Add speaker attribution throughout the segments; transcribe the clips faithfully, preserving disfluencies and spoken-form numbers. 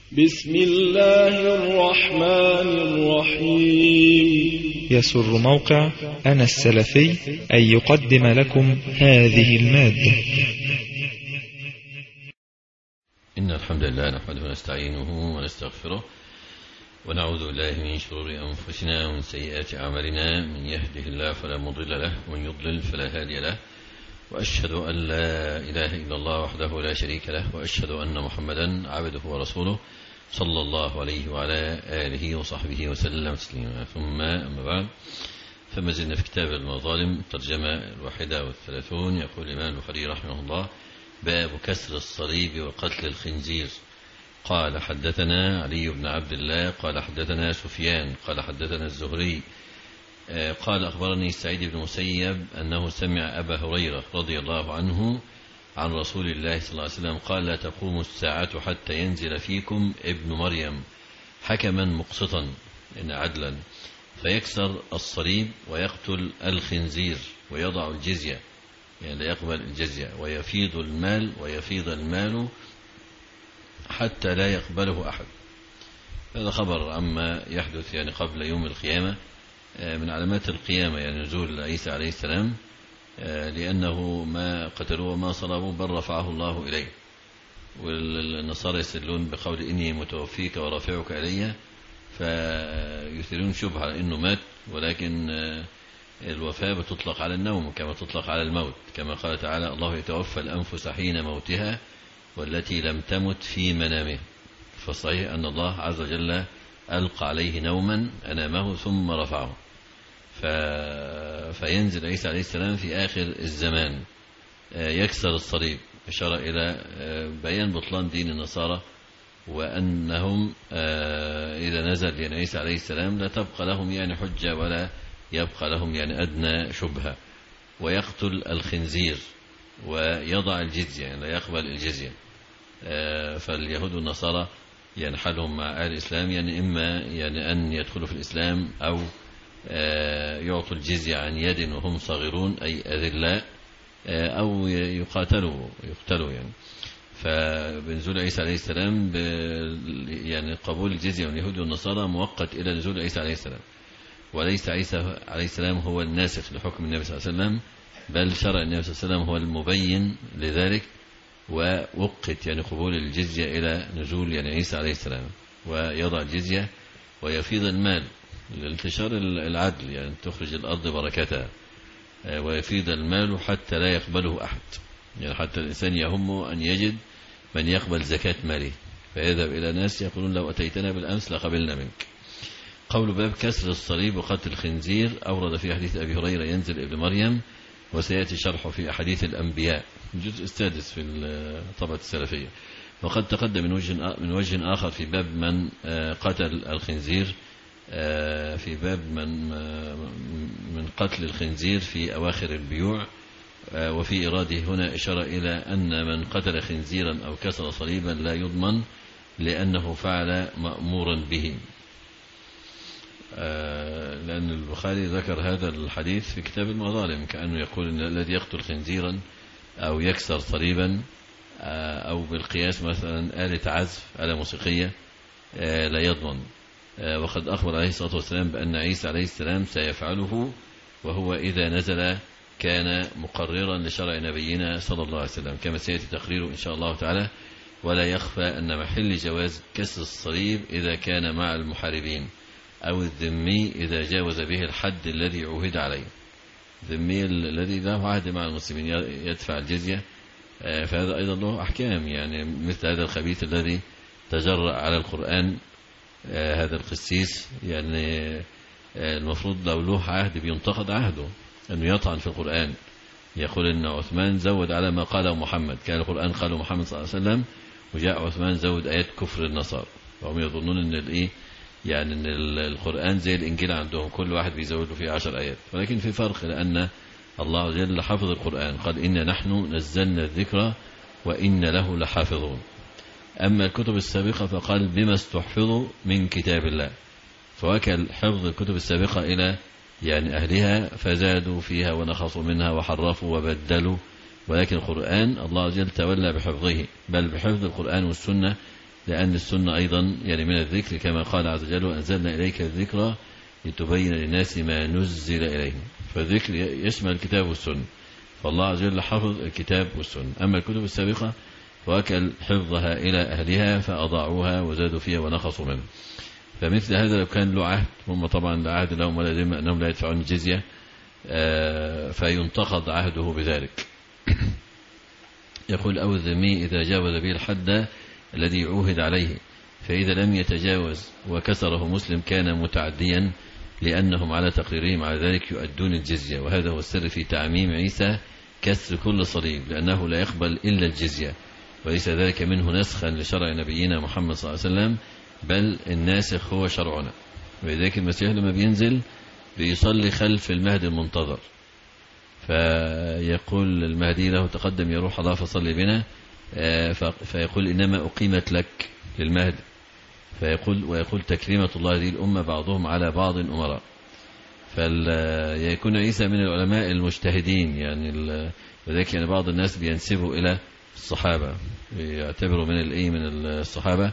Speaker 1: بسم الله الرحمن الرحيم.
Speaker 2: يسر موقع أنا السلفي أن يقدم لكم هذه المادة.
Speaker 3: إن الحمد لله نحمده ونستعينه ونستغفره ونعوذ بالله من شرور أنفسنا ومن سيئات أعمالنا، من يهده الله فلا مضل له ومن يضلل فلا هادي له، وأشهد أن لا إله إلا الله وحده لا شريك له، وأشهد أن محمدا عبده ورسوله صلى الله عليه وعلى آله وصحبه وسلم تسليما. ثم أما بعد، فما زلنا في كتاب المظالم الترجمة الواحدة والثلاثون. يقول الإمام البخاري رحمه الله: باب كسر الصليب وقتل الخنزير. قال حدثنا علي بن عبد الله قال حدثنا سفيان قال حدثنا الزهري قال أخبرني سعيد بن مسيب أنه سمع أبا هريرة رضي الله عنه عن رسول الله صلى الله عليه وسلم قال: لا تقوم الساعة حتى ينزل فيكم ابن مريم حكما مقسطا إن عدلا، فيكسر الصليب ويقتل الخنزير ويضع الجزية، يعني لا يقبل الجزية، ويفيض المال ويفيض المال حتى لا يقبله أحد. هذا خبر عما يحدث يعني قبل يوم القيامة من علامات القيامة، يعني نزول عيسى عليه السلام، لأنه ما قتلوه وما صلبوه بل رفعه الله إليه. والنصارى يستدلون بقول إني متوفيك ورافعك إلي، فيثيرون شبهة إنه مات، ولكن الوفاة بتطلق على النوم كما تطلق على الموت، كما قال تعالى: الله يتوفى الأنفس حين موتها والتي لم تمت في منامه. فالصحيح أن الله عز وجل ألقى عليه نوما أنامه ثم رفعه، ف... فينزل عيسى عليه السلام في آخر الزمان يكسر الصليب، إشارة إلى بيان بطلان دين النصارى، وأنهم إذا نزل يعني عيسى عليه السلام لا تبقى لهم يعني حجة ولا يبقى لهم يعني أدنى شبهة. ويقتل الخنزير ويضع الجزية، يعني لا يقبل الجزية. فاليهود والنصارى يعني حالهم مع أهل الإسلام يعني إما يعني أن يدخلوا في الإسلام أو يعطوا الجزية عن يد وهم صغيرون أي أذلاء، أو يقاتلوا يقتلوا يعني. فبنزول عيسى عليه السلام يعني قبول الجزية من اليهود والنصارى مؤقت إلى نزول عيسى عليه السلام، وليس عيسى عليه السلام هو الناسخ لحكم النبي صلى الله عليه وسلم، بل شرع النبي صلى الله عليه وسلم هو المبين لذلك، ووقت يعني قبول الجزية إلى نزول يعني عيسى عليه السلام، ويضع الجزية ويفيض المال لانتشار العدل، يعني تخرج الأرض بركتها، ويفيض المال حتى لا يقبله أحد، يعني حتى الإنسان يهمه أن يجد من يقبل زكاة ماله، فيذهب إلى ناس يقولون: لو أتيتنا بالأمس لقبلنا منك. قول باب كسر الصليب وقتل الخنزير. أورد في حديث أبي هريرة ينزل ابن مريم، وسيأتي شرحه في أحاديث الأنبياء الجزء السادس في الطبعة السلفية. وقد تقدم من وجه من وجه آخر في باب من قتل الخنزير، في باب من من قتل الخنزير في أواخر البيوع، وفي إراده هنا إشارة إلى أن من قتل خنزيرا أو كسر صليبا لا يضمن، لأنه فعل مأمورا به، لأن البخاري ذكر هذا الحديث في كتاب المظالم، كأنه يقول أن الذي يقتل خنزيرا أو يكسر صليبا، أو بالقياس مثلا آلة عزف، آلة موسيقية، لا يضمن. وقد أخبر عليه الصلاة والسلام بأن عيسى عليه السلام سيفعله، وهو إذا نزل كان مقررا لشرع نبينا صلى الله عليه وسلم، كما سيأتي تقريره إن شاء الله تعالى. ولا يخفى أن محل جواز كسر الصليب إذا كان مع المحاربين، أو الذمي إذا جاوز به الحد الذي عهد عليه. الذمي الذي له عهد مع المسلمين يدفع الجزية، فهذا أيضا له أحكام، يعني مثل هذا الخبيث الذي تجرأ على القرآن، هذا القسيس، يعني المفروض لو له عهد بينتقد عهده، أنه يطعن في القرآن، يقول أن عثمان زود على ما قاله محمد، كان القرآن قاله محمد صلى الله عليه وسلم، وجاء عثمان زود آيات كفر النصارى، وهم يظنون أن الإيه يعني أن القرآن زي الإنجيل عندهم، كل واحد بيزود له فيه عشر آيات، ولكن في فرق، لأن الله عز وجل حفظ القرآن، قال: إنا نحن نزلنا الذكر وإن له لحافظون. أما الكتب السابقة فقال: بما استحفظوا من كتاب الله، فوكل حفظ الكتب السابقة إلى يعني أهلها، فزادوا فيها ونخصوا منها وحرفوا وبدلوا، ولكن القرآن الله عز وجل تولى بحفظه، بل بحفظ القرآن والسنة لأن السنة أيضا يعني من الذكر كما قال عز وجل وأنزلنا إليك الذكر لتبين للناس ما نزل إليهم. فالذكر يشمل الكتاب والسنة، فالله عز وجل حفظ الكتاب والسنة. أما الكتب السابقة فوكل حفظها إلى أهلها فأضاعوها وزادوا فيها ونقصوا منه. فمثل هذا لو كان له عهد، هم طبعا لا عهد لهم ولا ذمة أنهم لا يدفعون الجزية، فينتقض عهده بذلك. يقول أو الذمي إذا جاوز به الحد الذي عوهد عليه، فإذا لم يتجاوز وكسره مسلم كان متعديا، لأنهم على تقريرهم على ذلك يؤدون الجزية. وهذا هو السر في تعميم عيسى كسر كل صليب، لأنه لا يقبل إلا الجزية، وليس ذلك منه نسخا لشرع نبينا محمد صلى الله عليه وسلم، بل الناسخ هو شرعنا. ولذلك المسيح لما بينزل بيصلي خلف المهدي المنتظر، فيقول المهدي له تقدم يا روح الله فصلي بنا، فيقول إنما أقيمت لك للمهدي، فيقول ويقول تكريمة الله هذه الأمة بعضهم على بعض أمراء. فيكون عيسى من العلماء المجتهدين، يعني وذلك يعني بعض الناس بينسبوا إلى الصحابة، يعتبروا من الإيه من الصحابة،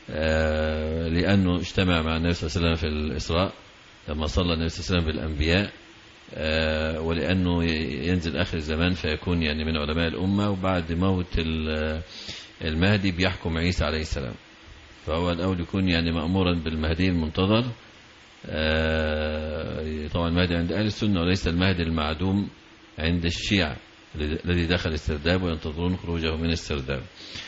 Speaker 3: لأنه اجتمع مع النبي صلى الله عليه وسلم في الإسراء لما صلى النبي صلى الله عليه وسلم بالأنبياء، ولأنه ينزل آخر الزمان فيكون يعني من علماء الأمة، وبعد موت المهدي بيحكم عيسى عليه السلام، فهو الأول يكون يعني مأمورا بالمهدي المنتظر. طبعا المهدي عند أهل السنة وليس المهدي المعدوم عند الشيعة الذي دخل السرداب وينتظرون خروجه من السرداب.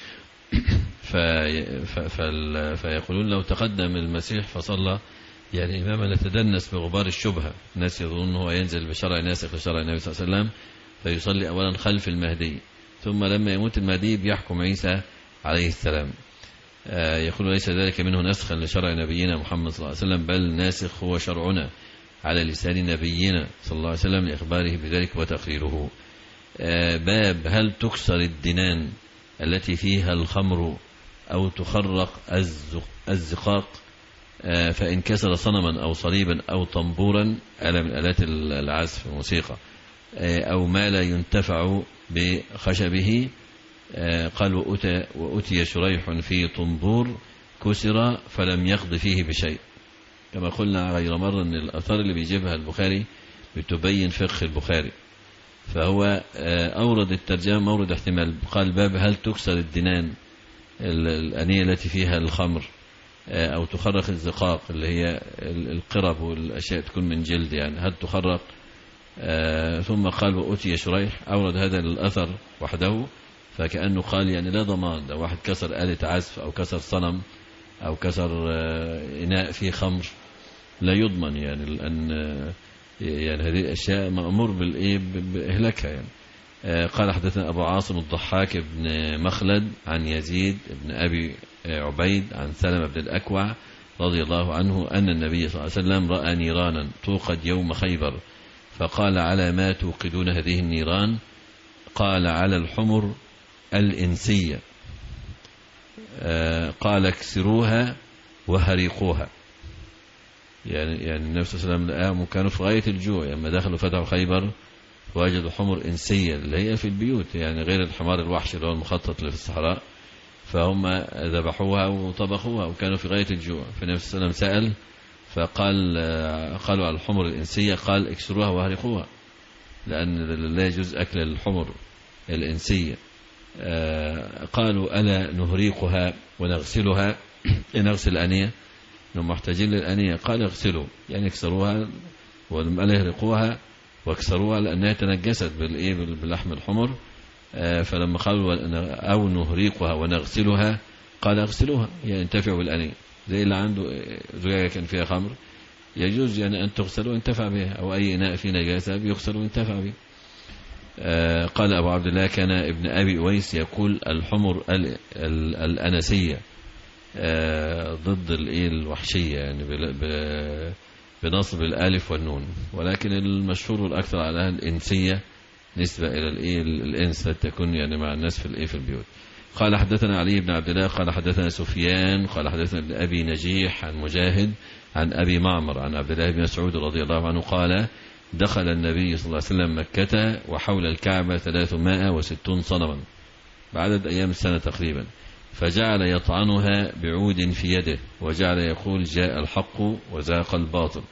Speaker 3: فيقولون لو تقدم المسيح فصلى يعني إماما نتدنس بغبار الشبهة، الناس يظنون هو ينزل بشرع ناسخ لشرع النبي صلى الله عليه وسلم، فيصلي أولا خلف المهدي، ثم لما يموت المهدي بيحكم عيسى عليه السلام. يقول ليس ذلك منه نسخا لشرع نبينا محمد صلى الله عليه وسلم، بل ناسخ هو شرعنا على لسان نبينا صلى الله عليه وسلم لإخباره بذلك وتقريره. باب هل تكسر الدنان التي فيها الخمر أو تخرق الزقاق، فإن كسر صنما أو صليبا أو طنبورا آلة من آلات العزف الموسيقى، أو ما لا ينتفع بخشبه. قال وأتى, وأتي شريح في طنبور كسر فلم يقض فيه بشيء. كما قلنا غير مرة أن الأثار اللي بيجيبها البخاري بتبين فقه البخاري، فهو أورد الترجمة مورد احتمال. قال باب هل تكسر الدنان الأنية التي فيها الخمر أو تخرق الزقاق اللي هي القرب والأشياء تكون من جلد، يعني هل تخرق. ثم قال وأتي شريح، أورد هذا الأثر وحده، فكأنه قال يعني لا ضمان لو واحد كسر آلة عزف أو كسر صنم أو كسر إناء فيه خمر لا يضمن، يعني لأن يعني هذه الأشياء مأمور بالإيه بإهلاكها. يعني قال حدثنا أبو عاصم الضحاك بن مخلد عن يزيد بن أبي عبيد عن سلمة بن الأكوع رضي الله عنه أن النبي صلى الله عليه وسلم رأى نيرانا توقد يوم خيبر، فقال على ما توقدون هذه النيران؟ قال على الحمر الإنسية. قال اكسروها وهريقوها. يعني يعني النبي صلى الله عليه وسلم لقاهم كانوا في غاية الجوع لما دخلوا فتحوا خيبر، وجدوا حمر إنسية اللي هي في البيوت، يعني غير الحمار الوحشي اللي هو المخطط اللي في الصحراء، فهم ذبحوها وطبخوها وكانوا في غاية الجوع. فالنبي صلى الله عليه وسلم سأل فقال قالوا على الحمر الإنسية، قال اكسروها وهرقوها، لأن لا يجوز أكل الحمر الإنسية. قالوا ألا نهريقها ونغسلها؟ نغسل الأنية، إنهم محتاجين للأنية. قال اغسلوا، يعني اكسروها ولا يهرقوها واكسروها لأنها تنجست بالإيه باللحم الحمر. فلما قالوا أو نهريقها ونغسلها قال اغسلوها، يعني انتفعوا بالأنية. زي اللي عنده زجاجة كان فيها خمر يجوز يعني أن تغسل وينتفع بها، أو أي إناء فيه نجاسة بيغسل وينتفع به. قال أبو عبد الله كان ابن أبي أويس يقول الحمر الأنسية ضد الوحشية، يعني بنصب الألف والنون، ولكن المشهور والأكثر على الإنسية نسبة إلى الإنس تكون يعني مع الناس في الإيه في البيوت. قال حدثنا علي بن عبد الله قال حدثنا سفيان قال حدثنا ابن أبي نجيح عن مجاهد عن أبي معمر عن عبد الله بن مسعود رضي الله عنه قال دخل النبي صلى الله عليه وسلم مكة وحول الكعبة ثلاثمائة وستون صنما بعدد أيام السنة تقريبا، فجعل يطعنها بعود في يده وجعل يقول جاء الحق وزاق الباطل.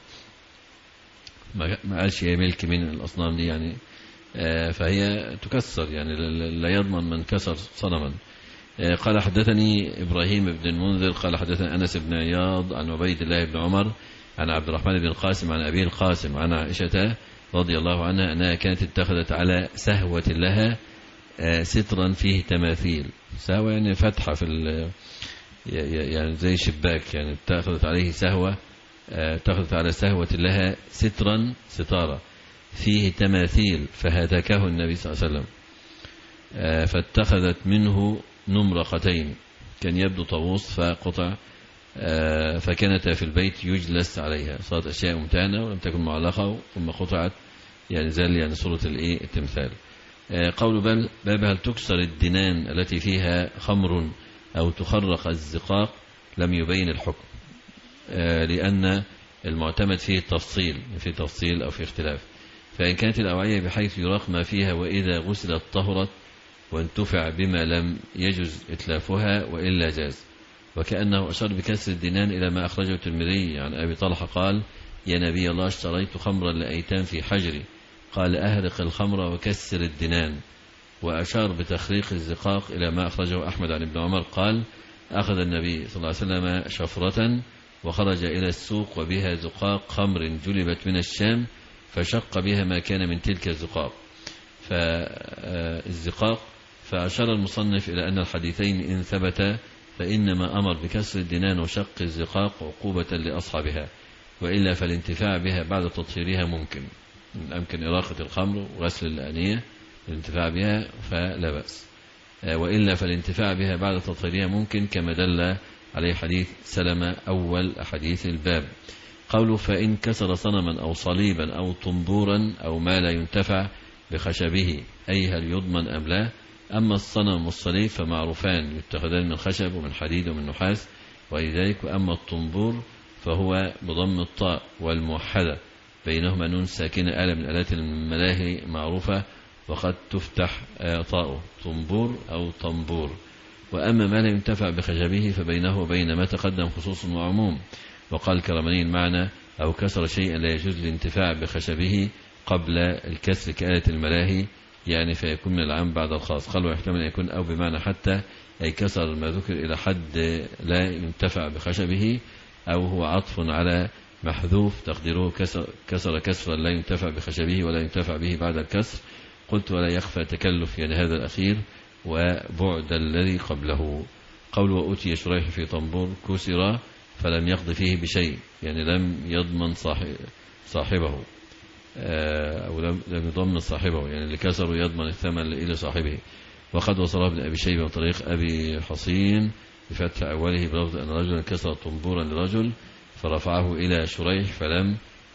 Speaker 3: ما قالش هي ملك من الأصنام دي يعني، فهي تكسر يعني، لا يضمن من كسر صنما. قال حدثني إبراهيم بن المنذر قال حدثنا أنس بن عياض عن عبيد الله بن عمر عن عبد الرحمن بن القاسم عن أبي القاسم عن عائشة رضي الله عنها أنها كانت اتخذت على سهوة لها سترا فيه تماثيل. سهوة يعني فتحة في يعني زي شباك، يعني اتخذت عليه سهوة، اتخذت على سهوة لها سترا ستارة فيه تماثيل فهتكه النبي صلى الله عليه وسلم، فاتخذت منه نمرقتين كان يبدو طاووس فقطع، فكانت في البيت يجلس عليها، صارت أشياء ممتانة ولم تكن معلقة ثم قطعت يعني زال يعني صورة الايه التمثال. قول بل باب هل تكسر الدنان التي فيها خمر أو تخرق الزقاق لم يبين الحكم، لأن المعتمد فيه التفصيل، في تفصيل أو في اختلاف. فإن كانت الأوعية بحيث يراق ما فيها وإذا غسلت طهرت وانتفع بما لم يجز إتلافها وإلا جاز. وكأنه أشار بكسر الدنان إلى ما أخرجه الترمذي عن أبي طلحة قال يا نبي الله اشتريت خمرا لأيتام في حجري قال أهرق الخمر وكسر الدنان. وأشار بتخريق الزقاق إلى ما أخرجه أحمد عن ابن عمر قال أخذ النبي صلى الله عليه وسلم شفرة وخرج إلى السوق وبها زقاق خمر جلبت من الشام فشق بها ما كان من تلك الزقاق فالزقاق. فأشار المصنف إلى أن الحديثين إن ثبتا فإنما أمر بكسر الدنان وشق الزقاق عقوبة لأصحابها، وإلا فالانتفاع بها بعد تطهيرها ممكن، أمكن إراقة الخمر وغسل الآنية الانتفاع بها فلا بأس، وإلا فالانتفاع بها بعد تطهيرها ممكن كما دل عليه حديث سلمة أول أحاديث الباب. قوله فإن كسر صنما أو صليبا أو طنبورا أو ما لا ينتفع بخشبه أي هل يضمن أم لا؟ أما الصنم والصليب فمعروفان يتخذان من خشب ومن حديد ومن نحاس ولذلك. وأما الطنبور فهو بضم الطاء والموحدة بينهما نون ساكنة آلة من آلات الملاهي معروفة وقد تفتح طاؤه طنبور أو طنبور. وأما ما لا ينتفع بخشبه فبينه وبين ما تقدم خصوص وعموم. وقال الكرماني المعنى أو كسر شيئا لا يجوز الانتفاع بخشبه قبل الكسر كآلة الملاهي يعني فيكون من العام بعد الخاص. قال ويحتمل أن يكون أو بمعنى حتى أي كسر ما ذكر إلى حد لا ينتفع بخشبه أو هو عطف على محذوف تقديره كسر, كسر كسرا لا ينتفع بخشبه ولا ينتفع به بعد الكسر. قلت ولا يخفى تكلف يعني هذا الأخير وبعد الذي قبله. قول وأتي شريح في طنبور كسر فلم يقض فيه بشيء يعني لم يضمن صاحب صاحبه أو لم يضمن صاحبه يعني اللي كسره يضمن الثمن إلى صاحبه. وقد وصله ابن أبي شيبة من طريق أبي حصين بفتح أوله بلفظ أن رجلا كسر طنبورا لرجل فرفعه إلى شريح فلم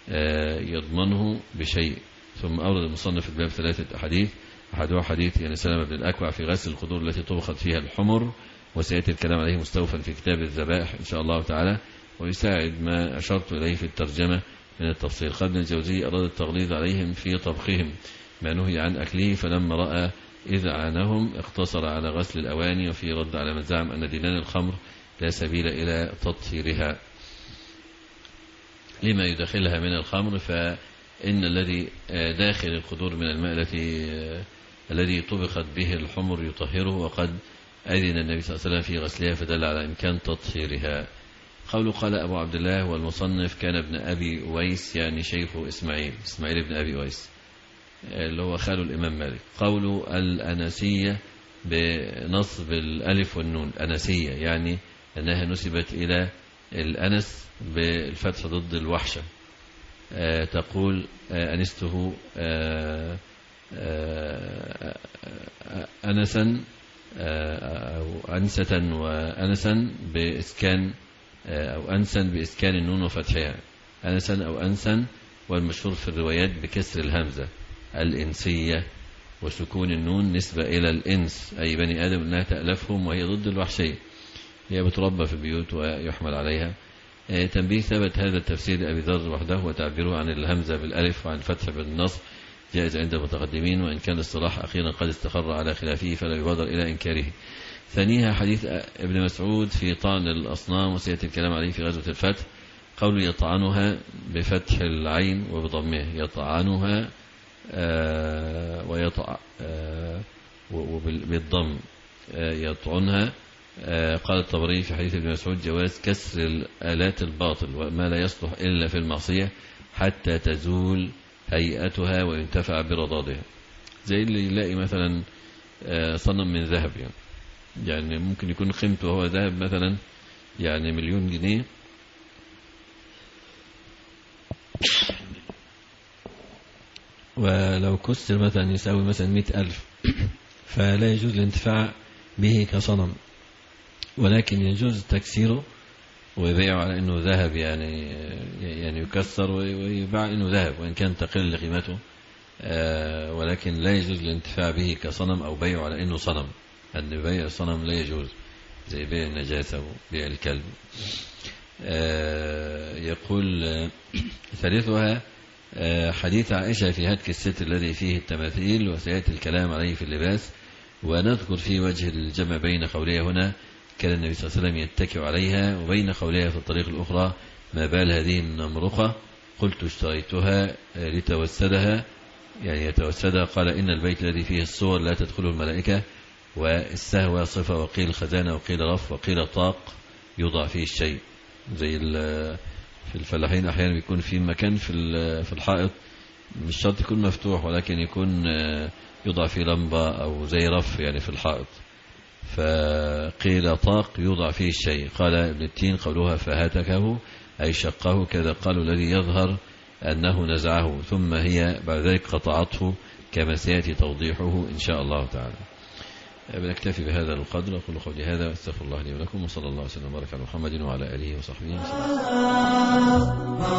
Speaker 3: يضمنه بشيء. ثم أورد المصنف الباب ثلاثة أحاديث أحدها حديث يعني سلمة بن الأكوع في غسل القدور التي طبخت فيها الحمر وسيأتي الكلام عليه مستوفا في كتاب الذبائح إن شاء الله تعالى ويساعد ما أشرت إليه في الترجمة من التفصيل. قال ابن الجوزي أراد التغليظ عليهم في طبخهم ما نهي عن أكله فلما رأى إذعانهم اقتصر على غسل الأواني وفي رد على من زعم أن دينان الخمر لا سبيل إلى تطهيرها لما يدخلها من الخمر. فإن الذي داخل القدور من الماء التي الذي طبخت به الحمر يطهره وقد أذن النبي صلى الله عليه وسلم في غسلها فدل على إمكان تطهيرها. قوله قال أبو عبد الله والمصنف كان ابن أبي أويس يعني شيخه إسماعيل إسماعيل بن أبي أويس اللي هو خاله الإمام مالك. قوله الأنسية بنصب الألف والنون أنسية يعني أنها نسبت إلى الأنس بالفتح ضد الوحشة. آه تقول آه أنسته آه آه أنسا أو أنسة وأنسا بإسكان أو أنسا بإسكان النون وفتحها أنسا أو أنسا. والمشهور في الروايات بكسر الهمزة الإنسية وسكون النون نسبة إلى الإنس أي بني آدم أنها تألفهم وهي ضد الوحشية هي بتربى في البيوت ويحمل عليها. تنبيه ثبت هذا التفسير لأبي ذر وحده وتعبيره عن الهمزة بالألف وعن فتح بالنصب جائز عند المتقدمين وإن كان الصلاح أخيرا قد استقر على خلافه فلا يبادر إلى إنكاره. ثانيها حديث ابن مسعود في طعن الأصنام وسيأتي الكلام عليه في غزوة الفتح، قوله يطعنها بفتح العين وبضمه، يطعنها آه ويطع آه وبالضم آه يطعنها. آه قال الطبري في حديث ابن مسعود جواز كسر الآلات الباطل وما لا يصلح إلا في المعصية حتى تزول هيئتها وينتفع برضادها، زي اللي يلاقي مثلا آه صنم من ذهب، يعني يعني ممكن يكون قيمته هو ذهب مثلا يعني مليون جنيه، ولو كسر مثلا يساوي مثلا مئة ألف، فلا يجوز الانتفاع به كصنم، ولكن يجوز تكسيره ويبيعه على أنه ذهب، يعني يعني يكسر ويباع أنه ذهب وإن كان تقل قيمته، ولكن لا يجوز الانتفاع به كصنم أو بيعه على أنه صنم، أن بيع الصنم لا يجوز، زي بيع النجاسة وبيع الكلب. يقول ثالثها حديث عائشة في هتك الستر الذي فيه التماثيل، وسيأتي الكلام عليه في اللباس، ونذكر في وجه الجمع بين قولها هنا كان النبي صلى الله عليه وسلم يتكئ عليها، وبين قولها في الطريق الأخرى ما بال هذه النمرقة، قلت اشتريتها لتوسدها، يعني يتوسدها. قال إن البيت الذي فيه الصور لا تدخله الملائكة، والسهوة صفة، وقيل خزانة وقيل رف وقيل طاق يوضع فيه الشيء، زي في الفلاحين أحيانا بيكون في مكان في في الحائط مش شرط يكون مفتوح، ولكن يكون يوضع فيه لمبة أو زي رف يعني في الحائط، فقيل طاق يوضع فيه الشيء. قال ابن التين قولها فهتكه أي شقه، كذا قالوا الذي يظهر أنه نزعه، ثم هي بعد ذلك قطعته كما سيأتي توضيحه إن شاء الله تعالى. بنكتفي بهذا القدر، أقول قولي هذا واستغفر الله لي ولكم، وصلى الله وسلم وبارك على محمد وعلى آله وصحبه وسلم.